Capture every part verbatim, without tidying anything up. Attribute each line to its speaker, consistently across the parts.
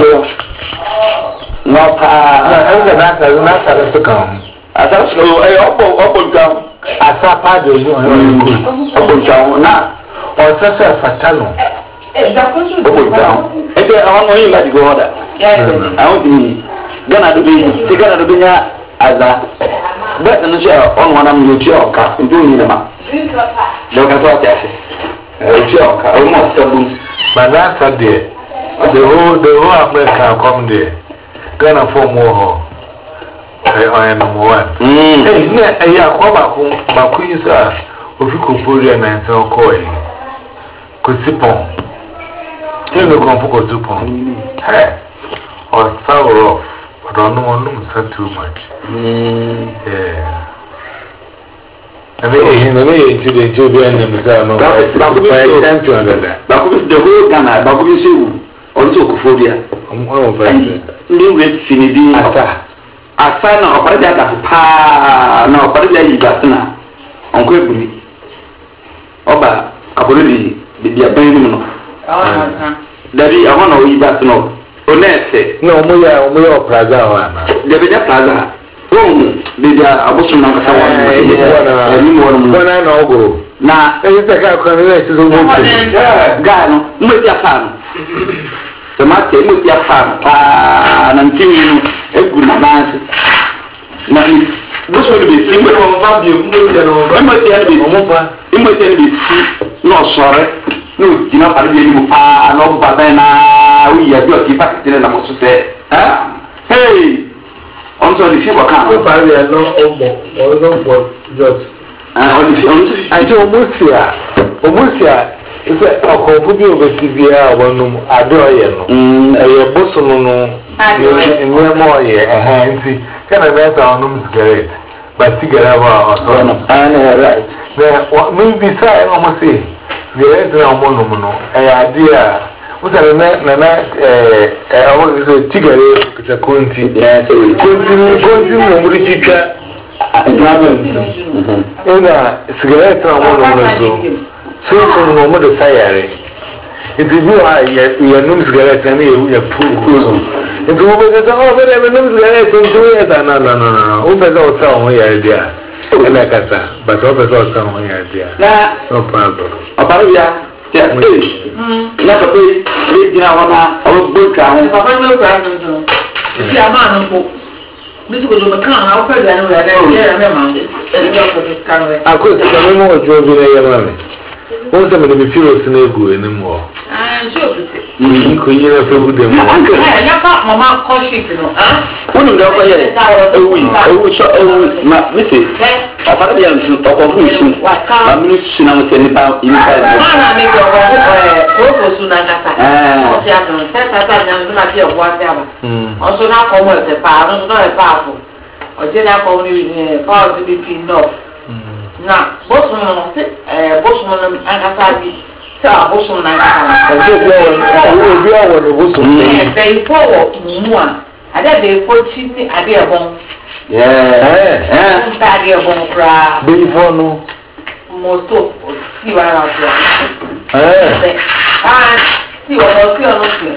Speaker 1: so no pa
Speaker 2: na na sa na sa so kan
Speaker 1: asa so eh opo opo ntam
Speaker 2: asa pa do yo
Speaker 1: opo ntam na
Speaker 2: o sa sa fatalo
Speaker 3: eh da ko so
Speaker 1: opo ntam e de awon yin ba di go order awon di gana do bi ti gana do bi nya aza ba na so on wana mu ti oka ndu ni na ma do ka so ati eh ti oka o mo sabu
Speaker 2: but that's there the whole the whole America come there Ghana for more I am number one hey ne eh ya kwa bako bako yi sa ofi kopori na nse okoi ko sipon he no kon ko sipon hey or sour off but I don't know so too much yeah I mean no me into the job and them say no bako bi champion that
Speaker 1: bako bi the whole Ghana bako bi sewu also koforia
Speaker 2: oh very
Speaker 1: ni we finidi
Speaker 2: asa
Speaker 1: asa na opare da pa na opare da yi basna onko ebuni oba akore di di aban ni no
Speaker 3: ah
Speaker 1: dabi ahon na yi basna onese
Speaker 2: no mo ya mo ya plaza wa na
Speaker 1: dabi da plaza oh de da abosu na kasa wa ni mo mo
Speaker 2: bona na ogoro
Speaker 1: na
Speaker 2: e se ka ko ni se so mo
Speaker 1: ga no mo ti afa Tomate mo ti afa pa na ntimi egu na banse na ni boso ni be si mo mo fa bi mo ti no mo ti ani be mo fa mo ti ani be si no sore no jina pa bi ni mo pa no ba ba na wi ya bi o ti pa ti na mo so se ha hey on so di fi ko kan
Speaker 2: o pa bi no o mo o no mo just
Speaker 1: ah on di on di
Speaker 2: ai to mo sia o mo sia ise akofu bi obesi bia wonum ade oye no eye bosono no ni mo oye eh nti kana na ta onum cigarette ba cigarette ba oso no
Speaker 1: ana right
Speaker 2: na mi bi sai no mo se cigarette na mo no no eh ade a usale na na na eh eh awo so cigarette kita konti
Speaker 1: ya so
Speaker 2: konti konti mo muri chicha ina cigarette na mo no so so so no mo de sayare it is you are you num cigarette na you pull so it go be so oh be be num cigarette so do ya na na na na o be so so ho ya dia ela kasa but o be so so ho ya dia
Speaker 1: na
Speaker 2: no problem
Speaker 1: aparia ya mm na ko pe le dina wana o bo ka ho
Speaker 3: papa no kwa no si ama no ko bisu ko do kan ha o pe da no ya na ya me ma e do ko kan we
Speaker 2: akọ se ka mo ojo bi na ya ma me wọ́n sọ mi ní fílò sínú egu ẹni mu ọ.
Speaker 3: ah ṣé o fi ṣe.
Speaker 2: yìí kò yí náà fẹ́ bú dẹ̀ mọ́.
Speaker 3: ẹ yẹ ká mama kọ́ ṣíìtì nù.
Speaker 1: wọ́n ní ọkọ yẹ ewu ewu sọ ewu ma wíṣẹ ọ̀fadà bí yẹn nsú ọkọ̀ fún ìsú ma mi ní sùn náà mo tẹ nípa nípa ẹ̀.
Speaker 3: máa nà mí jọ ọkọ̀ ẹ̀ kókò sùn náà kàtà. ọ̀sẹ̀ àtúntò tẹ́tà ní àwọn ìdúrà bí ọ̀gbọ́n àti àbà. ọ̀sùn náà kọ́ mọ̀ ẹ̀sẹ̀ pa ọ̀sùn náà ẹ̀ pa àpò ọ̀jẹ̀ náà kọ́ ní fáwọn ti bí náà. na bosun no se eh bosun no akasa bi se a bosun na akasa
Speaker 2: e bi o o bi o no bosun
Speaker 3: eh be ifo wo mu a ade be ifo chi ni ade e bon
Speaker 1: yeah
Speaker 3: eh eh ade e bon kra
Speaker 2: be ifo no
Speaker 3: moto si wa ra so
Speaker 2: eh
Speaker 3: ah si wa no si ono si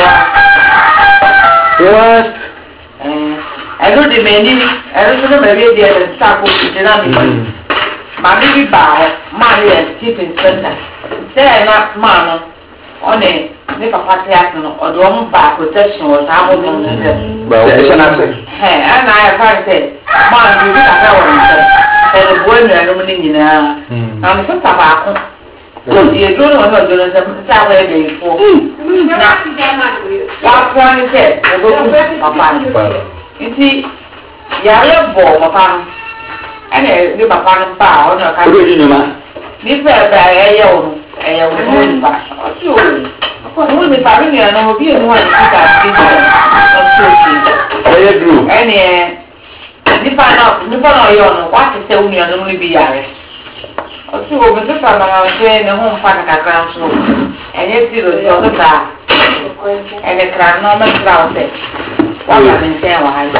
Speaker 2: what
Speaker 3: eh elo de meni elo so me be de sta ko ti na mi mami bi ba ma ni chicken center say na ma no one ni papa te ato no o do mo ba protection o ta mo no se
Speaker 2: ba o
Speaker 1: se na se
Speaker 3: he ana ya fa se ma ni bi ka wa ni se e do bo ni anu ni nyina na mo se ta ba ko ko ye do no no do no se ta wa e be fo na wa kwa ni se o do papa nti ya le bo papa ene ni papa no pa o no ka
Speaker 1: o do ni ma
Speaker 3: ni fe ba e ye o e ye o ni pa o ti o mo ni pa ni na o bi e mo wa ni ka ti o ti o
Speaker 1: e ye dru
Speaker 3: ene ni pa no ni pa no yo no wa ti se uni anu ni bi yare o ti o bi se pa na o se ne ho mpa ka kra so enye ti ro ti o ta ene kra no ma kra o se wa ma ni se wa ha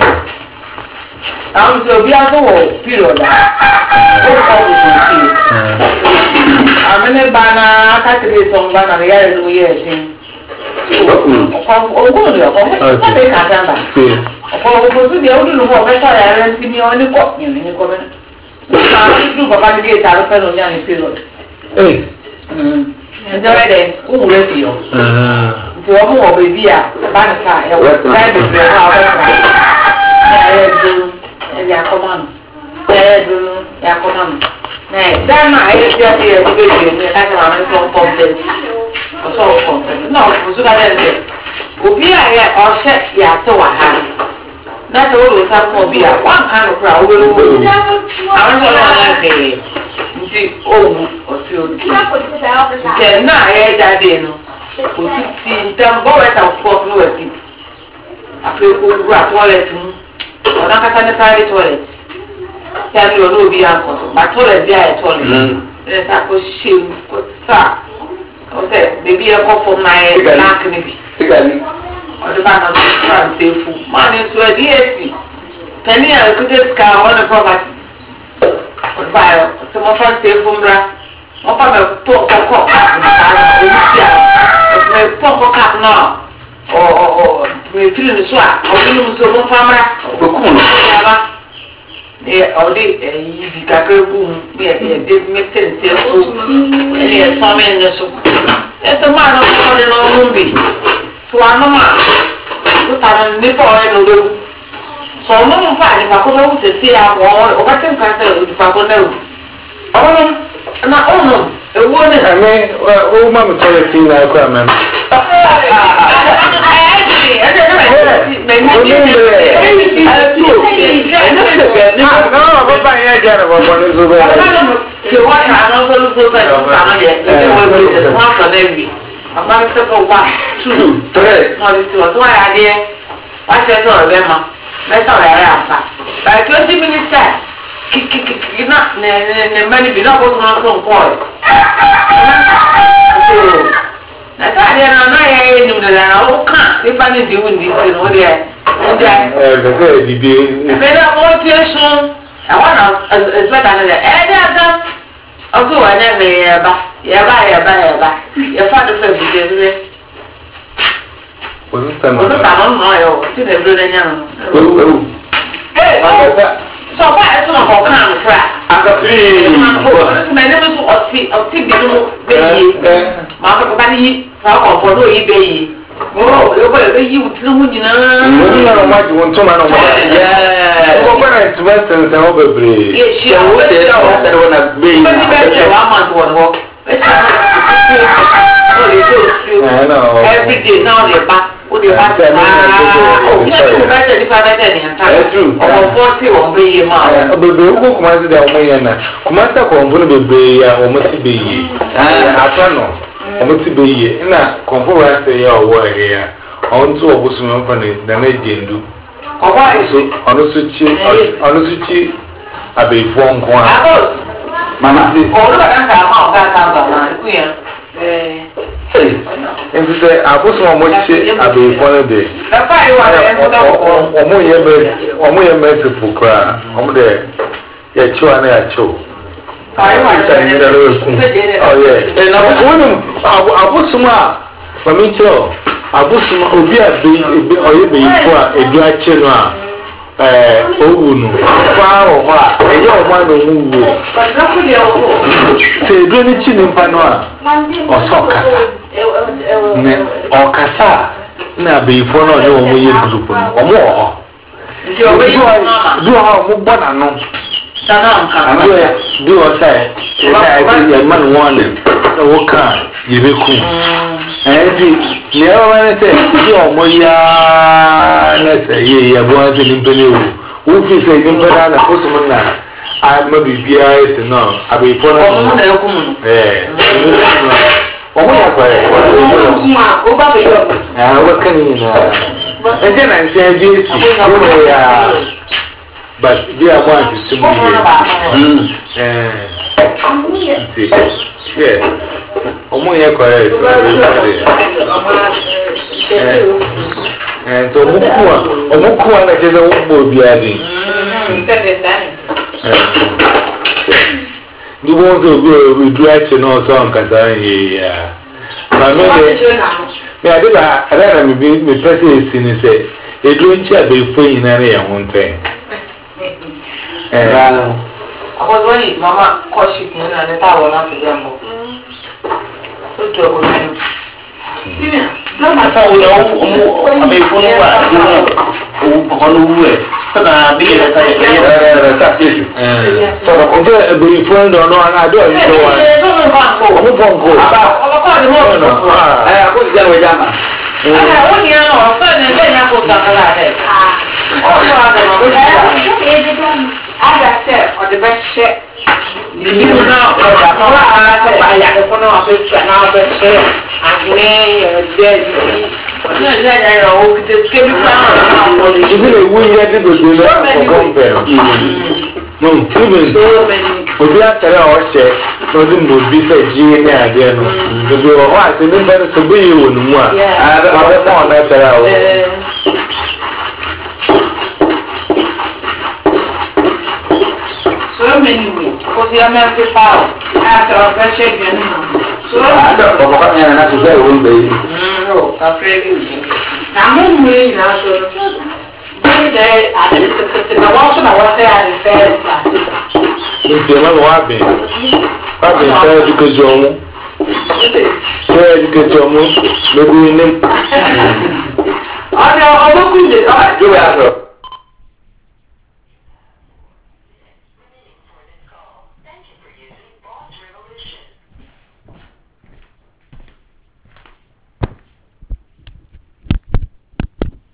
Speaker 3: àwọn tí òbí àtọwọ̀ pírọ̀dà ó kọ́ òkùnkùn sí i àmì ní bá náà káàkiri ìtàn bá náà yára inú yẹ ẹ̀sìn ogún lè ọkọ fún ẹ kàtà bá ọkọ ogun tó di ọdún lùmọ ọbẹ sọ ya rẹ ti ní ọ ní kọ yìí ní kọ bẹ́ẹ̀ nípa dúdú bàbá ní kéèta ló fẹ́ lọ ní àná period. ǹjẹ́ rẹ̀ dẹ̀ ó wúlò sí ọ. nti wọ́n mú ọ̀bẹ bí a bá ní ká ẹ̀ wọ́n láì bèbè ẹ̀ wọ́n ọ̀bẹ ká ẹ̀ ẹ̀ dunu ẹ̀ yà kọ́ mánu ẹ̀ dunu yà kọ́ mánu. dáná ayé tí a ti yẹ kó bèbè ní ẹ̀ ká máa ń sọ pọ́ńpẹ́ntì ọ̀sọ̀ pọ́ńpẹ́ntì náà òṣùkà dẹ̀ obi a yɛ ɔhyɛ yɛate wɔ ha na sɛ wode wo sa kɔ bi a woanka no kora wobɛwu àwọn sɛ ɔno ɔna hwee nti ɔwu ɔse ɔdi nkɛ na a yɛagya dee no ɔtiti ntam bɔwɛta fɔf no wati afei kɔwura toilet mu ɔno ankasa ne private toilet sɛ ne ɔne obi ankɔ so ba toilet bi a yɛ toilet ne sa kɔhyɛ mu kɔsa ɔsɛ baabi yɛkɔ fam na yɛ black ne bi
Speaker 1: Sigali.
Speaker 3: Ọdún bá náà tó fún àǹtẹ̀ fún. Máa ní sọ ẹ̀dí èsì. Kẹ́ni àìkúté sika wọ́n ní property. Ọdún bá yọ tí wọ́n fọ́ àǹtẹ̀ fún ra. Wọ́n fọ́ mi pọ̀ kọ́kọ́ nǹkan omi sí à. Ọ̀sùn mi pọ̀ kọ́kọ́ náà. Ọ̀ ọ̀ ọ̀ mi firi ní so à. Ọdún mi sọ fún fámúrà.
Speaker 1: Òkú nù.
Speaker 3: Ní ọdí ẹ̀yìn ibi kakra bú mu bí ẹ̀dẹ́ mẹ́tẹ̀ẹ̀tẹ̀ so. Ẹni ẹ̀sán mi ní so. Ẹ̀sán máa ní ọkọ̀ ọdún náà mú mi. Tuanoma, tu tanam ni po ay nudu. So mo mo fa ni pa ko mo se si a wo o ba tem ka se o pa ko na o. Ono na ono e wo ni
Speaker 2: ame o ma mo tole ti na ko amem. No, no, ba ya ja na bo ni so ba.
Speaker 3: Ke wa na no so lu so ba ta na ye. E wo ni so wa so na bi. Àbá mi sẹ́kọ̀ wá two three wọ́n ti wọ́n tó wáyé adé wá ṣe ẹ̀sọ́ ọ̀rẹ́ mọ́ mẹ́sàn ọ̀rẹ́ rẹ̀ àpá by twenty minutes time kìkìkìkì náà ní ní mẹ́ni bí náà kó tó máa tó nǹkan ọ̀rẹ́. Nàìjíríà adé náà náà yẹ ẹ̀yẹ nìmú nàlẹ́ náà ó kàn nípa ní ìdíwù ní ìsìn ó dẹ ó dẹ.
Speaker 2: Ẹ bẹ̀rẹ̀ ìdìbò.
Speaker 3: Ìfẹ́ náà wọ́n ti sún àwọn náà ẹ̀sìpẹ́ kan ní ẹ̀ẹ́dẹ́gbẹ́ ọtún wà ní ẹ̀mẹ̀ yẹ̀ẹ̀bá yẹ̀ẹ̀bá yẹ̀ẹ̀bá yẹ̀ẹ̀bá yẹ̀fà tó fẹ́ bìtẹ̀ ẹ̀sìpẹ́.
Speaker 2: Òtútàmọ́.
Speaker 3: Òtútàmọ́ nù ọ̀yọ́ tí lè dúró lẹ́yìn àná.
Speaker 1: Ewu ewu.
Speaker 3: Sọ fún àyẹ̀sọ́ náà kọ̀ọ̀kan àná fúra.
Speaker 1: Akasiri.
Speaker 3: Mẹ̀ẹ́dẹ́ mi sún ọtí ọtí bí nínú bẹ́ẹ̀ yé. Màá fẹ́ bá yí fún ọkọ̀ náà yí bẹ́ẹ̀ yé. Mo yóò bọ̀ ẹ̀ yí wùtí lóhùn nyinaa.
Speaker 2: Mo ní ọ̀rọ̀ máa jù wọ́n tó máa ń wọ̀. Mo gbọ́ náà tí wọ́n sẹ̀ ń sẹ́ wọ́n bẹ̀rẹ̀.
Speaker 3: Yé ṣe àwọn
Speaker 1: Ṣé
Speaker 3: bẹ́ẹ̀
Speaker 1: o ṣe wọn na gbé yìí?
Speaker 3: Bẹ́ẹ̀ni bẹ́ẹ̀ ṣe wàá máa tó wọn wọ́. Bẹ́ẹ̀ ṣe àwọn every day náà lè bá ó lè bá tẹ̀ máa ó ní ẹ̀sùn bẹ́ẹ̀ tẹ̀ nípa bẹ́ẹ̀ tẹ̀ ní ẹ̀ta. Ọ̀pọ̀ fọ́ọ̀tì wọ́n bẹ́ yé máa.
Speaker 2: Bèbè ó kó Kumasi dà ọmọ yẹn náà. Kumasi kọ̀ọ̀fù ní bèbè yà ọmọ ti bè yé. Àtọ́ nọ ọmọ ti bè yé. Nna kọ̀ọ̀fù wà sẹ̀ yà ọwọ́ ẹ̀rẹ́ yà. Ọ̀hún tó ọ̀bù sùn mọ́ ní dáná ẹ̀jẹ̀ ndú.
Speaker 3: Ọ̀pọ̀ àìsí.
Speaker 2: Ọ̀nù sùchí àbẹ̀fọ́ nǹkan à.
Speaker 1: Mama.
Speaker 3: Ọ̀rọ̀ bàtà ń kà á máa ọ̀gá àtàwọn bàbá ikú yẹn.
Speaker 2: Nti sɛ abosom a wɔkye abɛɛfo no de ɔmo yɛ mɛ ɔmo yɛ mɛsifo koraa ɔmo de yɛkyew a na yɛakyew ɔyɛ na wɔnim abosom a mami kyerɛw abosom obi a ɔyɛ bɛyifo a edu akye no a ɛɛ owu no paa wɔ hɔ a ɛyɛ ɔmo a na ɔmo wuo sɛ edu ne kyi nipa no a ɔsɔ kasa. Ne ọkasa na abeyifo na ọdẹ ọmọ yẹ group no ọmọ ọhọ du ọhọ ọmọ bọ n'ano du ọsẹ ẹsẹ ẹsẹ yẹ mma no wọn lẹ na wọka yẹ bẹ kum ẹnti ní ẹ wọn sẹ du ọmọ yaa n'ẹsẹ yẹ yẹ bọ ẹsẹ nípa ní ewu wọn fi sẹ nípa náà na kó sọmọ na ama bìbíà ẹsẹ náà abeyifo náà ọmọ náà ẹkún mu ẹ ọmọ yà kọrẹ
Speaker 3: ó bá bẹ yọ
Speaker 2: ẹ wọ́n kàn yín náà ẹ jẹ́ náà nsẹ́ bí esi yóò wọ̀ yà but bí a mọ̀ àti sẹ́mu yẹ ẹ ǹtí yẹ ọmọ yẹ kọrẹ ẹ sọ ẹ ẹ ẹ ǹtí ọmọ kú wa ọmọ kú wa náà kyerẹ́ wọ́n bọ̀ obi adé ndí wọ́n sọ obi obi dúró ẹ̀kyẹ́ náà ọ̀sán nkàtà yẹ yẹ maame de Yeah, I don't know, me person is in the say, a drone chair before in area one thing.
Speaker 3: I was worried, Mama, cautious, and the tower not to gamble. So, to a woman. Don't I thought we all may follow on the way. So, I'll be a
Speaker 1: taxation.
Speaker 2: So, I'm being friend or no, I don't know. I'm a phone call.
Speaker 1: I put them with Yama.
Speaker 3: I want you know, and then I put that ahead. As I said, or the best shit. You know, I said, I got the phone of it, and now best shit. And me, dead. I know, just give me some.
Speaker 2: Isn't it weird to do that for compare? No, even so many. Would you have to know shit? Nothing would be said, G and I didn't know. The girl was in the better to be you in one. I don't know that out.
Speaker 3: So many ways, because you are meant to power after a pressure again. So
Speaker 1: I don't know what I'm not to say, will be.
Speaker 3: No, I'm afraid you. I'm not really now, so they are the one I was there and fair.
Speaker 2: If you know what I've been, I've been fair because you're fair because you're maybe in them.
Speaker 3: I know, I don't do it.
Speaker 1: Do it.